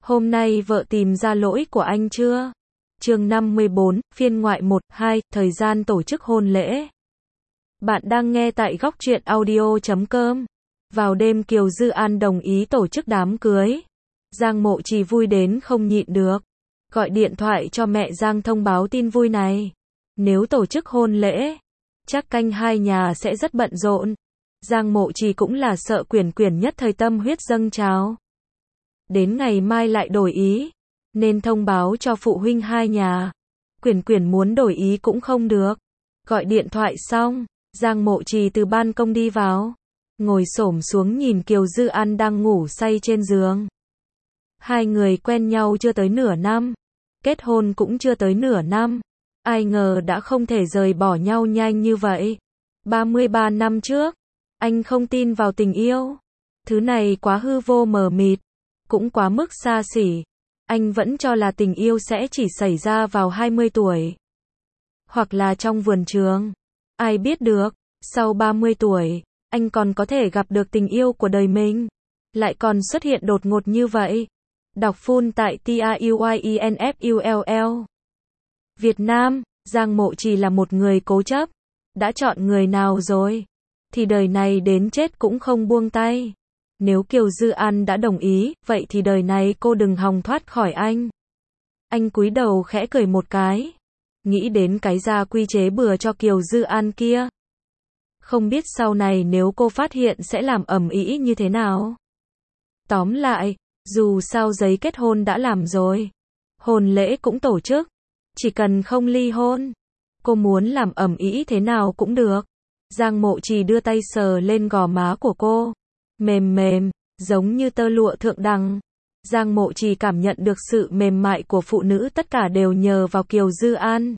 Hôm nay vợ tìm ra lỗi của anh chưa? Chương 54, phiên ngoại 1, 2, thời gian tổ chức hôn lễ. Bạn đang nghe tại góc truyện audio.com. Vào đêm Kiều Dư An đồng ý tổ chức đám cưới. Giang Mộ Trì vui đến không nhịn được. Gọi điện thoại cho mẹ Giang thông báo tin vui này. Nếu tổ chức hôn lễ, chắc canh hai nhà sẽ rất bận rộn. Giang Mộ Trì cũng là sợ Quyển Quyển nhất thời tâm huyết dâng trào. Đến ngày mai lại đổi ý, nên thông báo cho phụ huynh hai nhà. Quyển Quyển muốn đổi ý cũng không được. Gọi điện thoại xong, Giang Mộ Trì từ ban công đi vào, ngồi xổm xuống nhìn Kiều Dư An đang ngủ say trên giường. Hai người quen nhau chưa tới nửa năm, kết hôn cũng chưa tới nửa năm, ai ngờ đã không thể rời bỏ nhau nhanh như vậy. 33 năm trước, anh không tin vào tình yêu. Thứ này quá hư vô mờ mịt, cũng quá mức xa xỉ. Anh vẫn cho là tình yêu sẽ chỉ xảy ra vào 20 tuổi. Hoặc là trong vườn trường. Ai biết được, sau 30 tuổi, anh còn có thể gặp được tình yêu của đời mình. Lại còn xuất hiện đột ngột như vậy. Đọc full tại TAUYINFULL. Việt Nam, Giang Mộ Trì là một người cố chấp. Đã chọn người nào rồi, thì đời này đến chết cũng không buông tay. Nếu Kiều Dư An đã đồng ý, vậy thì đời này cô đừng hòng thoát khỏi anh. Anh cúi đầu khẽ cười một cái. Nghĩ đến cái gia quy chế bừa cho Kiều Dư An kia. Không biết sau này nếu cô phát hiện sẽ làm ầm ĩ như thế nào. Tóm lại, dù sao giấy kết hôn đã làm rồi. Hôn lễ cũng tổ chức. Chỉ cần không ly hôn. Cô muốn làm ầm ĩ thế nào cũng được. Giang Mộ Trì đưa tay sờ lên gò má của cô. Mềm mềm, giống như tơ lụa thượng đẳng. Giang Mộ Trì cảm nhận được sự mềm mại của phụ nữ, tất cả đều nhờ vào Kiều Dư An.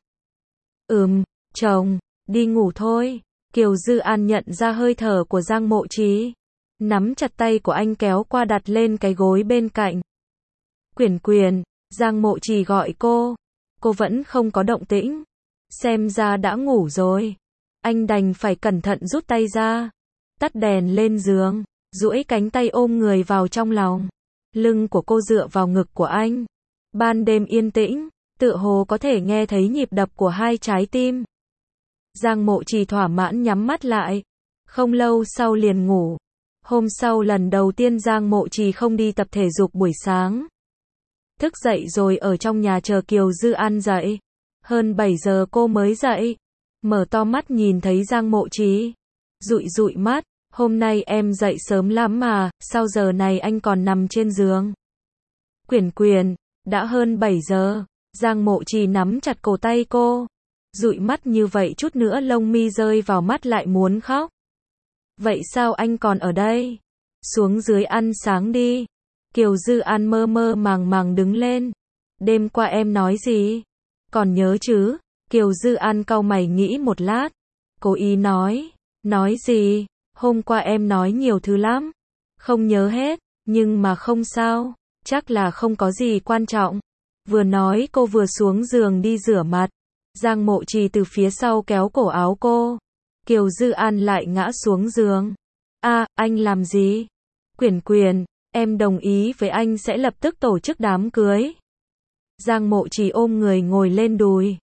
Chồng, đi ngủ thôi. Kiều Dư An nhận ra hơi thở của Giang Mộ Trì. Nắm chặt tay của anh kéo qua đặt lên cái gối bên cạnh. Quyển Quyển, Giang Mộ Trì gọi cô. Cô vẫn không có động tĩnh. Xem ra đã ngủ rồi. Anh đành phải cẩn thận rút tay ra. Tắt đèn lên giường. Duỗi cánh tay ôm người vào trong lòng. Lưng của cô dựa vào ngực của anh. Ban đêm yên tĩnh, tựa hồ có thể nghe thấy nhịp đập của hai trái tim. Giang Mộ Trì thỏa mãn nhắm mắt lại. Không lâu sau liền ngủ. Hôm sau lần đầu tiên Giang Mộ Trì không đi tập thể dục buổi sáng. Thức dậy rồi ở trong nhà chờ Kiều Dư An dậy. Hơn 7 giờ cô mới dậy. Mở to mắt nhìn thấy Giang Mộ Trì. Dụi mắt. Hôm nay em dậy sớm lắm mà, sao giờ này anh còn nằm trên giường? Quyển Quyển, đã hơn 7 giờ. Giang Mộ Trì nắm chặt cổ tay cô. Dụi mắt như vậy chút nữa lông mi rơi vào mắt lại muốn khóc. Vậy sao anh còn ở đây? Xuống dưới ăn sáng đi. Kiều Dư An mơ mơ màng đứng lên. Đêm qua em nói gì? Còn nhớ chứ? Kiều Dư An cau mày nghĩ một lát. Cố ý nói. Nói gì? Hôm qua em nói nhiều thứ lắm. Không nhớ hết, nhưng mà không sao. Chắc là không có gì quan trọng. Vừa nói cô vừa xuống giường đi rửa mặt. Giang Mộ Trì từ phía sau kéo cổ áo cô. Kiều Dư An lại ngã xuống giường. Anh làm gì? Quyển Quyển, em đồng ý với anh sẽ lập tức tổ chức đám cưới. Giang Mộ Trì ôm người ngồi lên đùi.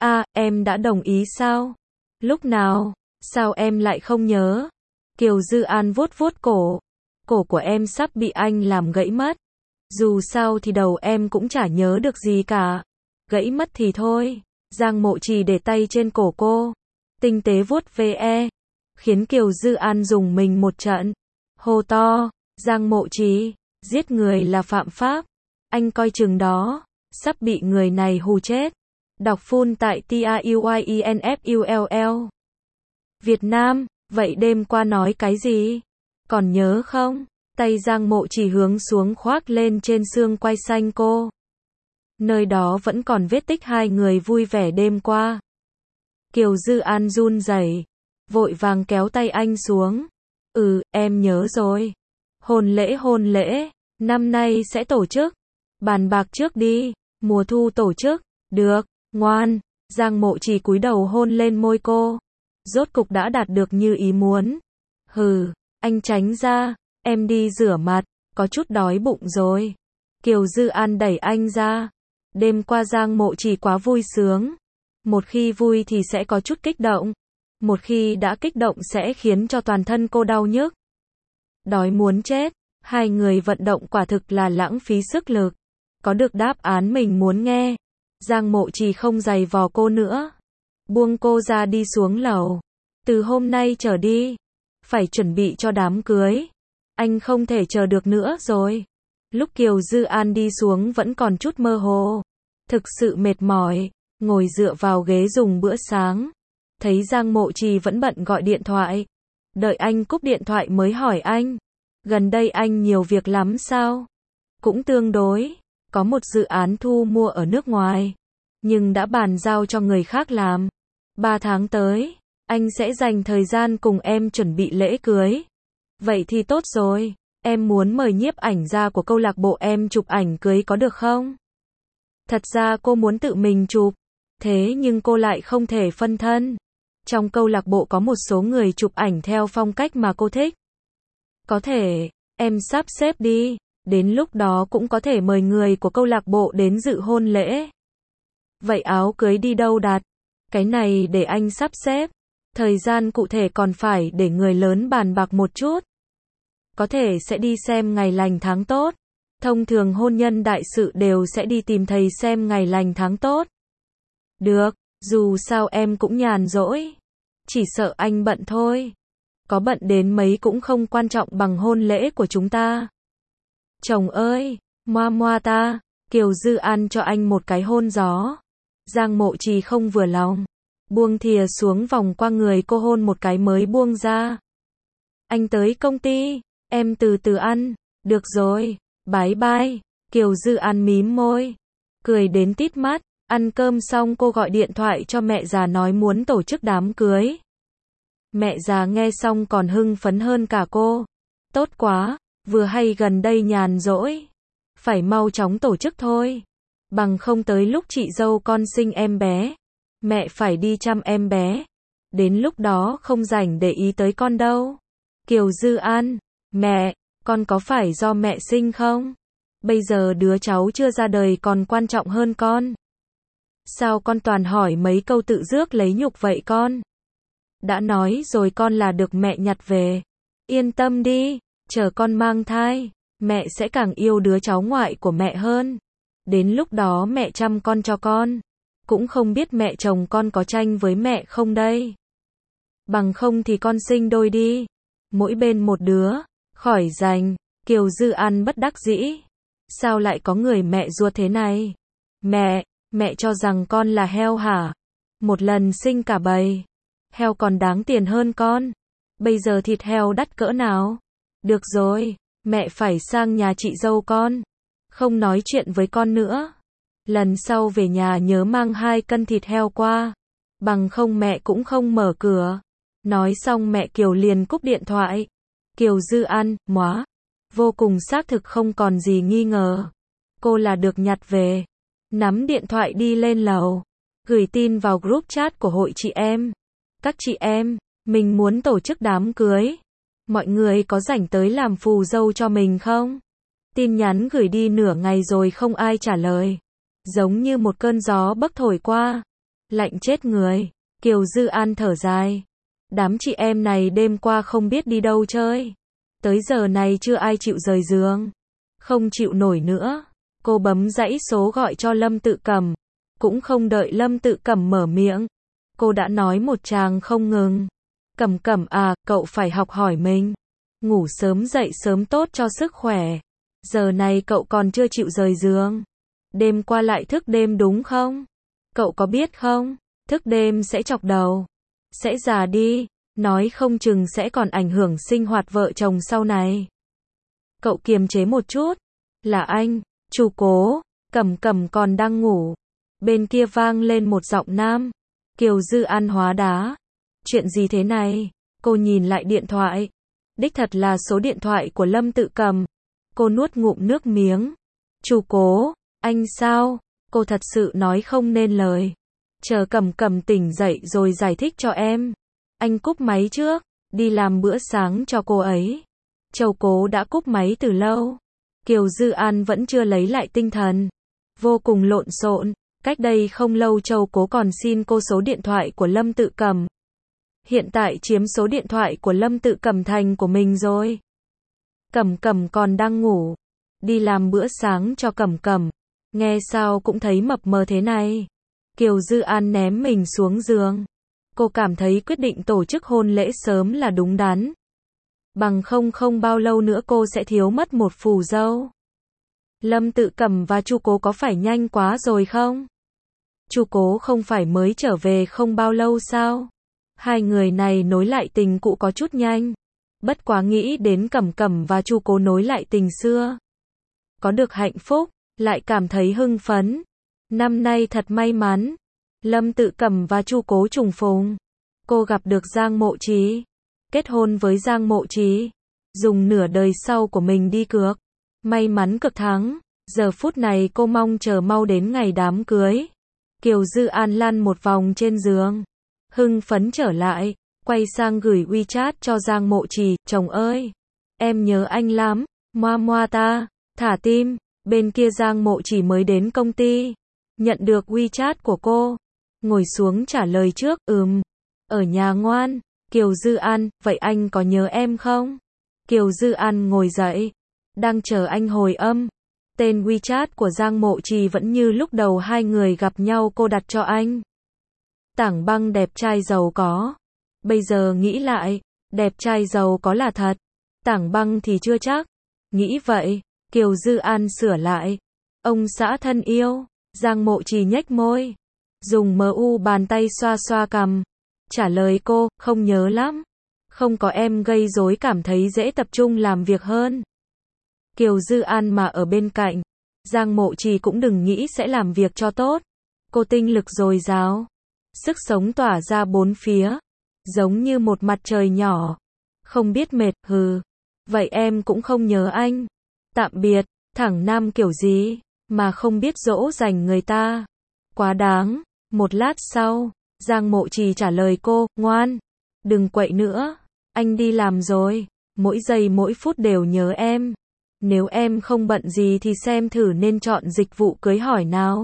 Em đã đồng ý sao? Lúc nào? Sao em lại không nhớ? Kiều Dư An vuốt cổ. Cổ của em sắp bị anh làm gãy mất. Dù sao thì đầu em cũng chả nhớ được gì cả. Gãy mất thì thôi. Giang Mộ Trì để tay trên cổ cô. Tinh tế vuốt ve. Khiến Kiều Dư An rùng mình một trận. Hô to. Giang Mộ Trì, giết người là phạm pháp. Anh coi chừng đó. Sắp bị người này hù chết. Đọc full tại TAUYINFULL. Việt Nam, vậy đêm qua nói cái gì? Còn nhớ không? Tay Giang Mộ Trì hướng xuống khoác lên trên xương quai xanh cô. Nơi đó vẫn còn vết tích hai người vui vẻ đêm qua. Kiều Dư An run rẩy, vội vàng kéo tay anh xuống. Em nhớ rồi. Hôn lễ, năm nay sẽ tổ chức. Bàn bạc trước đi, mùa thu tổ chức. Được, ngoan. Giang Mộ Trì cúi đầu hôn lên môi cô. Rốt cục đã đạt được như ý muốn. Anh tránh ra, em đi rửa mặt, có chút đói bụng rồi. Kiều Dư An đẩy anh ra. Đêm qua Giang Mộ Trì quá vui sướng. Một khi vui thì sẽ có chút kích động. Một khi đã kích động sẽ khiến cho toàn thân cô đau nhức. Đói muốn chết. Hai người vận động quả thực là lãng phí sức lực. Có được đáp án mình muốn nghe. Giang Mộ Trì không giày vò cô nữa. Buông cô ra đi xuống lầu. Từ hôm nay trở đi, phải chuẩn bị cho đám cưới. Anh không thể chờ được nữa rồi. Lúc Kiều Dư An đi xuống vẫn còn chút mơ hồ. Thực sự mệt mỏi, ngồi dựa vào ghế dùng bữa sáng. Thấy Giang Mộ Trì vẫn bận gọi điện thoại. Đợi anh cúp điện thoại mới hỏi anh. Gần đây anh nhiều việc lắm sao? Cũng tương đối. Có một dự án thu mua ở nước ngoài. Nhưng đã bàn giao cho người khác làm. 3 tháng tới, anh sẽ dành thời gian cùng em chuẩn bị lễ cưới. Vậy thì tốt rồi. Em muốn mời nhiếp ảnh gia của câu lạc bộ em chụp ảnh cưới có được không? Thật ra cô muốn tự mình chụp. Thế nhưng cô lại không thể phân thân. Trong câu lạc bộ có một số người chụp ảnh theo phong cách mà cô thích. Có thể, em sắp xếp đi. Đến lúc đó cũng có thể mời người của câu lạc bộ đến dự hôn lễ. Vậy áo cưới đi đâu đặt? Cái này để anh sắp xếp. Thời gian cụ thể còn phải để người lớn bàn bạc một chút. Có thể sẽ đi xem ngày lành tháng tốt. Thông thường hôn nhân đại sự đều sẽ đi tìm thầy xem ngày lành tháng tốt. Được, dù sao em cũng nhàn rỗi. Chỉ sợ anh bận thôi. Có bận đến mấy cũng không quan trọng bằng hôn lễ của chúng ta. Chồng ơi, moa moa ta. Kiều Dư An cho anh một cái hôn gió. Giang Mộ Trì không vừa lòng. Buông thìa xuống vòng qua người cô hôn một cái mới buông ra. Anh tới công ty, em từ từ ăn. Được rồi, bye bye. Kiều Dư An mím môi. Cười đến tít mắt. Ăn cơm xong cô gọi điện thoại cho mẹ già nói muốn tổ chức đám cưới. Mẹ già nghe xong còn hưng phấn hơn cả cô. Tốt quá, vừa hay gần đây nhàn rỗi. Phải mau chóng tổ chức thôi. Bằng không tới lúc chị dâu con sinh em bé. Mẹ phải đi chăm em bé. Đến lúc đó không rảnh để ý tới con đâu. Kiều Dư An, mẹ, con có phải do mẹ sinh không? Bây giờ đứa cháu chưa ra đời còn quan trọng hơn con. Sao con toàn hỏi mấy câu tự rước lấy nhục vậy con? Đã nói rồi con là được mẹ nhặt về. Yên tâm đi, chờ con mang thai, mẹ sẽ càng yêu đứa cháu ngoại của mẹ hơn. Đến lúc đó mẹ chăm con cho con. Cũng không biết mẹ chồng con có tranh với mẹ không đây. Bằng không thì con sinh đôi đi. Mỗi bên một đứa. Khỏi dành. Kiều Dư An bất đắc dĩ. Sao lại có người mẹ ruột thế này? Mẹ cho rằng con là heo hả? Một lần sinh cả bầy. Heo còn đáng tiền hơn con. Bây giờ thịt heo đắt cỡ nào? Được rồi, mẹ phải sang nhà chị dâu con. Không nói chuyện với con nữa. Lần sau về nhà nhớ mang 2 cân thịt heo qua. Bằng không mẹ cũng không mở cửa. Nói xong mẹ Kiều liền cúp điện thoại. Kiều Dư An, móa. Vô cùng xác thực không còn gì nghi ngờ. Cô là được nhặt về. Nắm điện thoại đi lên lầu. Gửi tin vào group chat của hội chị em. Các chị em, mình muốn tổ chức đám cưới. Mọi người có rảnh tới làm phù dâu cho mình không? Tin nhắn gửi đi nửa ngày rồi không ai trả lời. Giống như một cơn gió bấc thổi qua. Lạnh chết người. Kiều Dư An thở dài. Đám chị em này đêm qua không biết đi đâu chơi. Tới giờ này chưa ai chịu rời giường. Không chịu nổi nữa. Cô bấm dãy số gọi cho Lâm Tự Cẩm. Cũng không đợi Lâm Tự Cẩm mở miệng. Cô đã nói một tràng không ngừng. Cẩm Cẩm à, cậu phải học hỏi mình. Ngủ sớm dậy sớm tốt cho sức khỏe. Giờ này cậu còn chưa chịu rời giường. Đêm qua lại thức đêm đúng không? Cậu có biết không? Thức đêm sẽ chọc đầu. Sẽ già đi. Nói không chừng sẽ còn ảnh hưởng sinh hoạt vợ chồng sau này. Cậu kiềm chế một chút. Là anh, chú Cố. Cẩm Cẩm còn đang ngủ. Bên kia vang lên một giọng nam. Kiều Dư An hóa đá. Chuyện gì thế này? Cô nhìn lại điện thoại. Đích thật là số điện thoại của Lâm Tự Cẩm. Cô nuốt ngụm nước miếng. Chú Cố, anh sao? Cô thật sự nói không nên lời. Chờ Cẩm Cẩm tỉnh dậy rồi giải thích cho em. Anh cúp máy trước, đi làm bữa sáng cho cô ấy. Châu Cố đã cúp máy từ lâu. Kiều Dư An vẫn chưa lấy lại tinh thần. Vô cùng lộn xộn. Cách đây không lâu Châu Cố còn xin cô số điện thoại của Lâm Tự Cẩm. Hiện tại chiếm số điện thoại của Lâm Tự Cẩm thành của mình rồi. Cẩm Cẩm còn đang ngủ. Đi làm bữa sáng cho Cẩm Cẩm. Nghe sao cũng thấy mập mờ thế này. Kiều Dư An ném mình xuống giường. Cô cảm thấy quyết định tổ chức hôn lễ sớm là đúng đắn. Bằng không bao lâu nữa cô sẽ thiếu mất một phù dâu. Lâm Tự Cẩm và Chu Cố có phải nhanh quá rồi không? Chu Cố không phải mới trở về không bao lâu sao? Hai người này nối lại tình cũ có chút nhanh. Bất quá nghĩ đến Cẩm Cẩm và Chu Cố nối lại tình xưa. Có được hạnh phúc, lại cảm thấy hưng phấn. Năm nay thật may mắn. Lâm Tự Cẩm và Chu Cố trùng phùng. Cô gặp được Giang Mộ Trí. Kết hôn với Giang Mộ Trí. Dùng nửa đời sau của mình đi cược. May mắn cực thắng. Giờ phút này cô mong chờ mau đến ngày đám cưới. Kiều Dư An lăn một vòng trên giường. Hưng phấn trở lại. Quay sang gửi WeChat cho Giang Mộ Trì. Chồng ơi! Em nhớ anh lắm. Moa moa ta. Thả tim. Bên kia Giang Mộ Trì mới đến công ty. Nhận được WeChat của cô. Ngồi xuống trả lời trước. Ở nhà ngoan. Kiều Dư An, vậy anh có nhớ em không? Kiều Dư An ngồi dậy. Đang chờ anh hồi âm. Tên WeChat của Giang Mộ Trì vẫn như lúc đầu hai người gặp nhau cô đặt cho anh. Tảng Băng đẹp trai giàu có. Bây giờ nghĩ lại, đẹp trai giàu có là thật. Tảng Băng thì chưa chắc. Nghĩ vậy, Kiều Dư An sửa lại. Ông xã thân yêu. Giang Mộ Trì nhếch môi. Dùng bàn tay xoa xoa cằm. Trả lời cô, không nhớ lắm. Không có em gây rối cảm thấy dễ tập trung làm việc hơn. Kiều Dư An mà ở bên cạnh. Giang Mộ Trì cũng đừng nghĩ sẽ làm việc cho tốt. Cô tinh lực dồi dào. Sức sống tỏa ra bốn phía. Giống như một mặt trời nhỏ. Không biết mệt, Vậy em cũng không nhớ anh. Tạm biệt, thẳng nam kiểu gì, mà không biết dỗ dành người ta. Quá đáng. Một lát sau, Giang Mộ Trì trả lời cô, ngoan. Đừng quậy nữa. Anh đi làm rồi. Mỗi giây mỗi phút đều nhớ em. Nếu em không bận gì thì xem thử nên chọn dịch vụ cưới hỏi nào.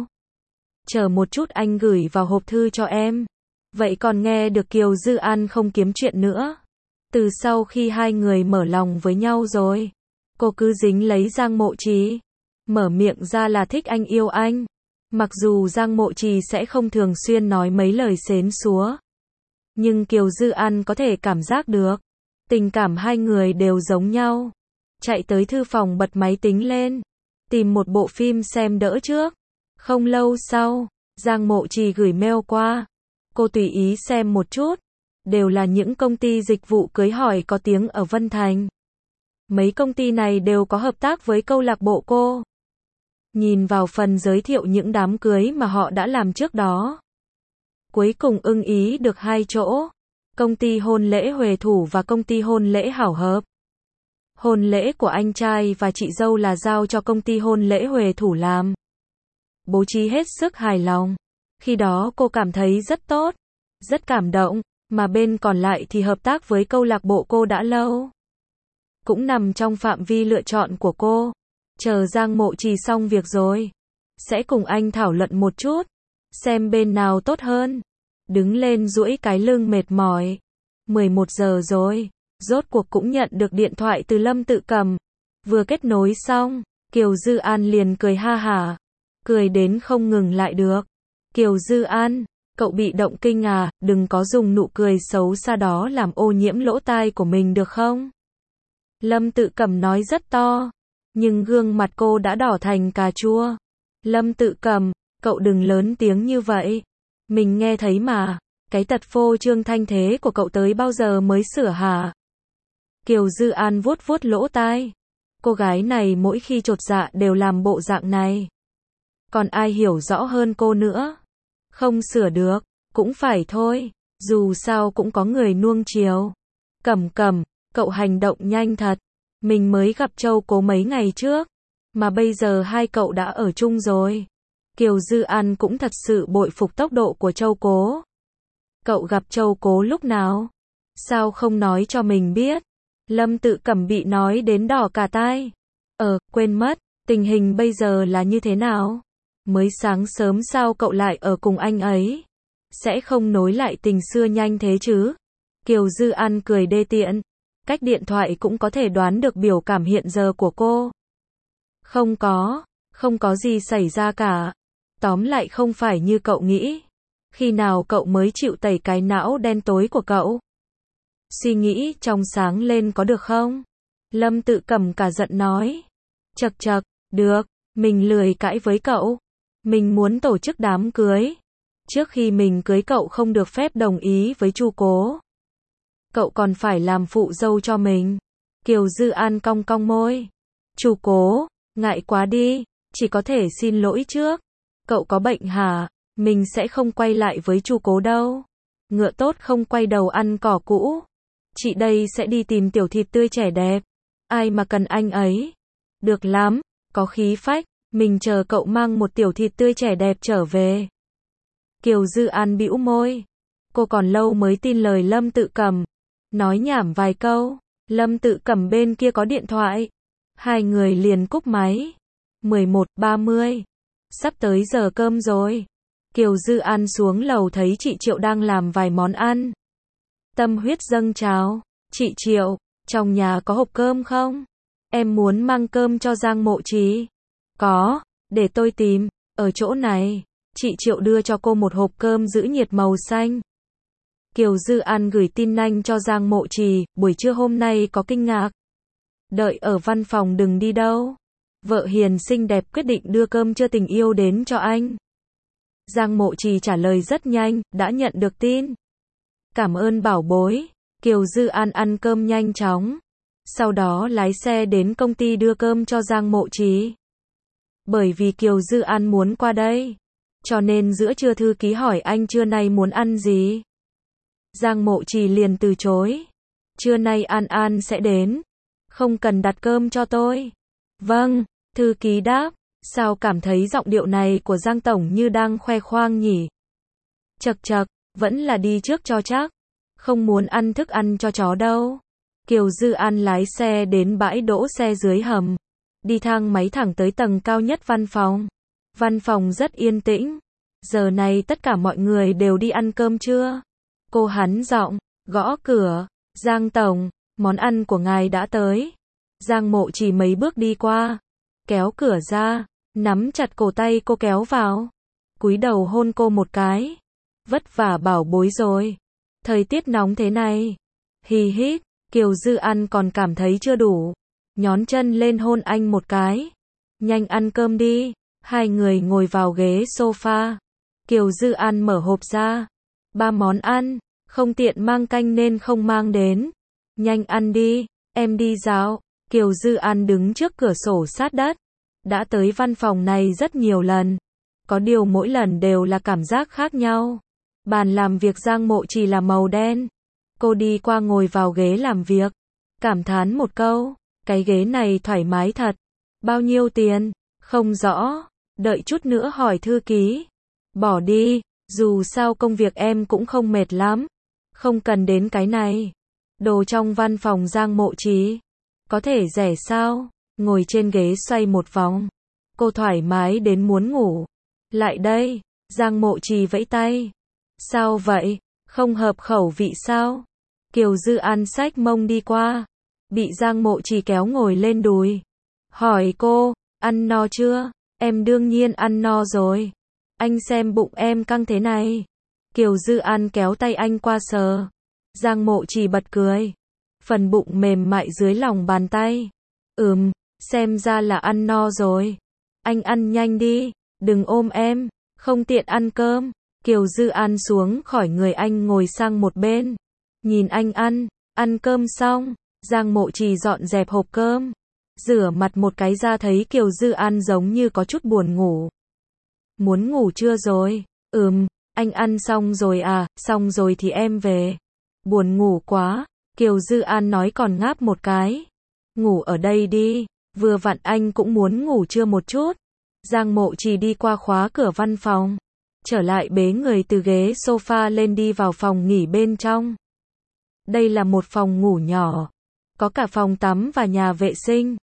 Chờ một chút anh gửi vào hộp thư cho em. Vậy còn nghe được Kiều Dư An không kiếm chuyện nữa. Từ sau khi hai người mở lòng với nhau rồi, cô cứ dính lấy Giang Mộ Trì. Mở miệng ra là thích anh yêu anh. Mặc dù Giang Mộ Trì sẽ không thường xuyên nói mấy lời xến xúa. Nhưng Kiều Dư An có thể cảm giác được. Tình cảm hai người đều giống nhau. Chạy tới thư phòng bật máy tính lên. Tìm một bộ phim xem đỡ trước. Không lâu sau, Giang Mộ Trì gửi mail qua. Cô tùy ý xem một chút. Đều là những công ty dịch vụ cưới hỏi có tiếng ở Vân Thành. Mấy công ty này đều có hợp tác với câu lạc bộ cô. Nhìn vào phần giới thiệu những đám cưới mà họ đã làm trước đó. Cuối cùng ưng ý được hai chỗ. Công ty hôn lễ Huệ Thủ và công ty hôn lễ Hảo Hợp. Hôn lễ của anh trai và chị dâu là giao cho công ty hôn lễ Huệ Thủ làm. Bố trí hết sức hài lòng. Khi đó cô cảm thấy rất tốt, rất cảm động, mà bên còn lại thì hợp tác với câu lạc bộ cô đã lâu. Cũng nằm trong phạm vi lựa chọn của cô. Chờ Giang Mộ Trì xong việc rồi, sẽ cùng anh thảo luận một chút, xem bên nào tốt hơn. Đứng lên duỗi cái lưng mệt mỏi. 11 giờ rồi, rốt cuộc cũng nhận được điện thoại từ Lâm Tự Cẩm. Vừa kết nối xong, Kiều Dư An liền cười ha hả. Cười đến không ngừng lại được. Kiều Dư An, cậu bị động kinh à, đừng có dùng nụ cười xấu xa đó làm ô nhiễm lỗ tai của mình được không? Lâm Tự Cẩm nói rất to, nhưng gương mặt cô đã đỏ thành cà chua. Lâm Tự Cẩm, cậu đừng lớn tiếng như vậy. Mình nghe thấy mà, cái tật phô trương thanh thế của cậu tới bao giờ mới sửa hả? Kiều Dư An vuốt vuốt lỗ tai. Cô gái này mỗi khi chột dạ đều làm bộ dạng này. Còn ai hiểu rõ hơn cô nữa? Không sửa được, cũng phải thôi, dù sao cũng có người nuông chiều. Cẩm Cẩm, cậu hành động nhanh thật. Mình mới gặp Châu Cố mấy ngày trước, mà bây giờ hai cậu đã ở chung rồi. Kiều Dư An cũng thật sự bội phục tốc độ của Châu Cố. Cậu gặp Châu Cố lúc nào? Sao không nói cho mình biết? Lâm Tự Cẩm bị nói đến đỏ cả tai. Quên mất, tình hình bây giờ là như thế nào? Mới sáng sớm sao cậu lại ở cùng anh ấy? Sẽ không nối lại tình xưa nhanh thế chứ? Kiều Dư An cười đê tiện. Cách điện thoại cũng có thể đoán được biểu cảm hiện giờ của cô. Không có gì xảy ra cả. Tóm lại không phải như cậu nghĩ. Khi nào cậu mới chịu tẩy cái não đen tối của cậu? Suy nghĩ trong sáng lên có được không? Lâm Tự Cẩm cả giận nói. Chậc chậc, được, mình lười cãi với cậu. Mình muốn tổ chức đám cưới. Trước khi mình cưới cậu không được phép đồng ý với Chu Cố. Cậu còn phải làm phụ dâu cho mình. Kiều Dư An cong cong môi. Chu Cố, ngại quá đi, chỉ có thể xin lỗi trước. Cậu có bệnh hả? Mình sẽ không quay lại với Chu Cố đâu. Ngựa tốt không quay đầu ăn cỏ cũ. Chị đây sẽ đi tìm tiểu thịt tươi trẻ đẹp. Ai mà cần anh ấy? Được lắm, có khí phách, mình chờ cậu mang một tiểu thịt tươi trẻ đẹp trở về. Kiều Dư An bĩu môi. Cô còn lâu mới tin lời Lâm Tự Cẩm. Nói nhảm vài câu, Lâm Tự Cẩm bên kia có điện thoại. Hai người liền cúp máy. 11:30. Sắp tới giờ cơm rồi. Kiều Dư An xuống lầu thấy chị Triệu đang làm vài món ăn. Tâm huyết dâng trào. Chị Triệu, trong nhà có hộp cơm không? Em muốn mang cơm cho Giang Mộ Trì. Có, để tôi tìm. Ở chỗ này. Chị Triệu đưa cho cô một hộp cơm giữ nhiệt màu xanh. Kiều Dư An gửi tin nhanh cho Giang Mộ Trì, buổi trưa hôm nay có kinh ngạc. Đợi ở văn phòng đừng đi đâu. Vợ hiền xinh đẹp quyết định đưa cơm trưa tình yêu đến cho anh. Giang Mộ Trì trả lời rất nhanh, đã nhận được tin. Cảm ơn bảo bối. Kiều Dư An ăn cơm nhanh chóng. Sau đó lái xe đến công ty đưa cơm cho Giang Mộ Trì. Bởi vì Kiều Dư An muốn qua đây, cho nên giữa trưa thư ký hỏi anh trưa nay muốn ăn gì. Giang Mộ Trì liền từ chối. Trưa nay An An sẽ đến. Không cần đặt cơm cho tôi. Vâng, thư ký đáp. Sao cảm thấy giọng điệu này của Giang Tổng như đang khoe khoang nhỉ? Chậc chậc, vẫn là đi trước cho chắc. Không muốn ăn thức ăn cho chó đâu. Kiều Dư An lái xe đến bãi đỗ xe dưới hầm. Đi thang máy thẳng tới tầng cao nhất văn phòng. Văn phòng rất yên tĩnh. Giờ này tất cả mọi người đều đi ăn cơm trưa. Cô hắn giọng, gõ cửa. Giang Tổng, món ăn của ngài đã tới. Giang Mộ Trì mấy bước đi qua. Kéo cửa ra. Nắm chặt cổ tay cô kéo vào. Cúi đầu hôn cô một cái. Vất vả bảo bối rồi. Thời tiết nóng thế này. Hì hít. Kiều Dư An còn cảm thấy chưa đủ. Nhón chân lên hôn anh một cái. Nhanh ăn cơm đi. Hai người ngồi vào ghế sofa. Kiều Dư An mở hộp ra. 3 món ăn. Không tiện mang canh nên không mang đến. Nhanh ăn đi. Em đi dạo. Kiều Dư An đứng trước cửa sổ sát đất. Đã tới văn phòng này rất nhiều lần. Có điều mỗi lần đều là cảm giác khác nhau. Bàn làm việc Giang Mộ Trì là màu đen. Cô đi qua ngồi vào ghế làm việc. Cảm thán một câu. Cái ghế này thoải mái thật. Bao nhiêu tiền? Không rõ. Đợi chút nữa hỏi thư ký. Bỏ đi. Dù sao công việc em cũng không mệt lắm. Không cần đến cái này. Đồ trong văn phòng Giang Mộ Trì. Có thể rẻ sao? Ngồi trên ghế xoay một vòng. Cô thoải mái đến muốn ngủ. Lại đây. Giang Mộ Trì vẫy tay. Sao vậy? Không hợp khẩu vị sao? Kiều Dư An xách mông đi qua. Bị Giang Mộ Trì kéo ngồi lên đùi. Hỏi cô, ăn no chưa? Em đương nhiên ăn no rồi. Anh xem bụng em căng thế này. Kiều Dư An kéo tay anh qua sờ. Giang Mộ Trì bật cười. Phần bụng mềm mại dưới lòng bàn tay. Xem ra là ăn no rồi. Anh ăn nhanh đi, đừng ôm em, không tiện ăn cơm. Kiều Dư An xuống khỏi người anh ngồi sang một bên. Nhìn anh ăn cơm xong, Giang Mộ Trì dọn dẹp hộp cơm. Rửa mặt một cái ra thấy Kiều Dư An giống như có chút buồn ngủ. Muốn ngủ chưa rồi? Anh ăn xong rồi à, xong rồi thì em về. Buồn ngủ quá, Kiều Dư An nói còn ngáp một cái. Ngủ ở đây đi, vừa vặn anh cũng muốn ngủ trưa một chút. Giang Mộ Trì đi qua khóa cửa văn phòng. Trở lại bế người từ ghế sofa lên đi vào phòng nghỉ bên trong. Đây là một phòng ngủ nhỏ. Có cả phòng tắm và nhà vệ sinh.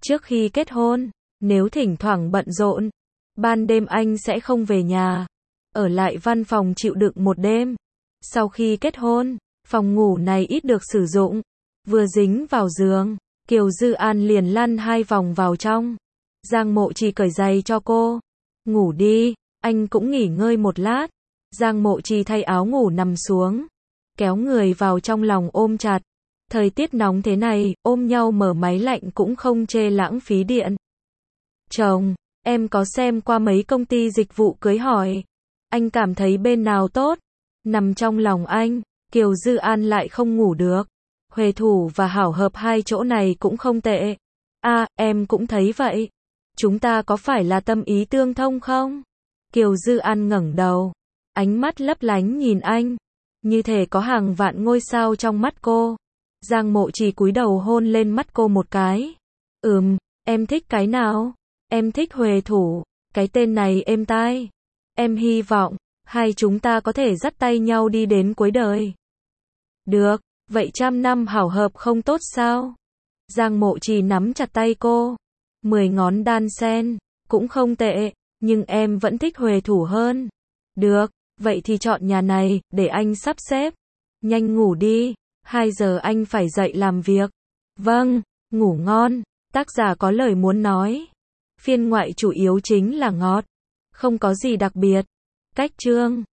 Trước khi kết hôn, nếu thỉnh thoảng bận rộn, ban đêm anh sẽ không về nhà, ở lại văn phòng chịu đựng một đêm. Sau khi kết hôn, phòng ngủ này ít được sử dụng. Vừa dính vào giường, Kiều Dư An liền lăn 2 vòng vào trong. Giang Mộ Trì cởi giày cho cô. Ngủ đi, anh cũng nghỉ ngơi một lát. Giang Mộ Trì thay áo ngủ nằm xuống, kéo người vào trong lòng ôm chặt. Thời tiết nóng thế này, ôm nhau mở máy lạnh cũng không chê lãng phí điện. Chồng, em có xem qua mấy công ty dịch vụ cưới hỏi. Anh cảm thấy bên nào tốt? Nằm trong lòng anh, Kiều Dư An lại không ngủ được. Huệ Thủ và Hảo Hợp hai chỗ này cũng không tệ. À, em cũng thấy vậy. Chúng ta có phải là tâm ý tương thông không? Kiều Dư An ngẩng đầu, ánh mắt lấp lánh nhìn anh, như thể có hàng vạn ngôi sao trong mắt cô. Giang Mộ Trì cúi đầu hôn lên mắt cô một cái. Em thích cái nào? Em thích Huệ Thủ, cái tên này êm tai. Em hy vọng hai chúng ta có thể dắt tay nhau đi đến cuối đời. Được, vậy 100 năm hảo hợp không tốt sao? Giang Mộ Trì nắm chặt tay cô. 10 ngón đan sen, cũng không tệ, nhưng em vẫn thích Huệ Thủ hơn. Được, vậy thì chọn nhà này, để anh sắp xếp. Nhanh ngủ đi, 2 giờ anh phải dậy làm việc. Vâng, ngủ ngon. Tác giả có lời muốn nói. Phiên ngoại chủ yếu chính là ngọt, không có gì đặc biệt. Cách chương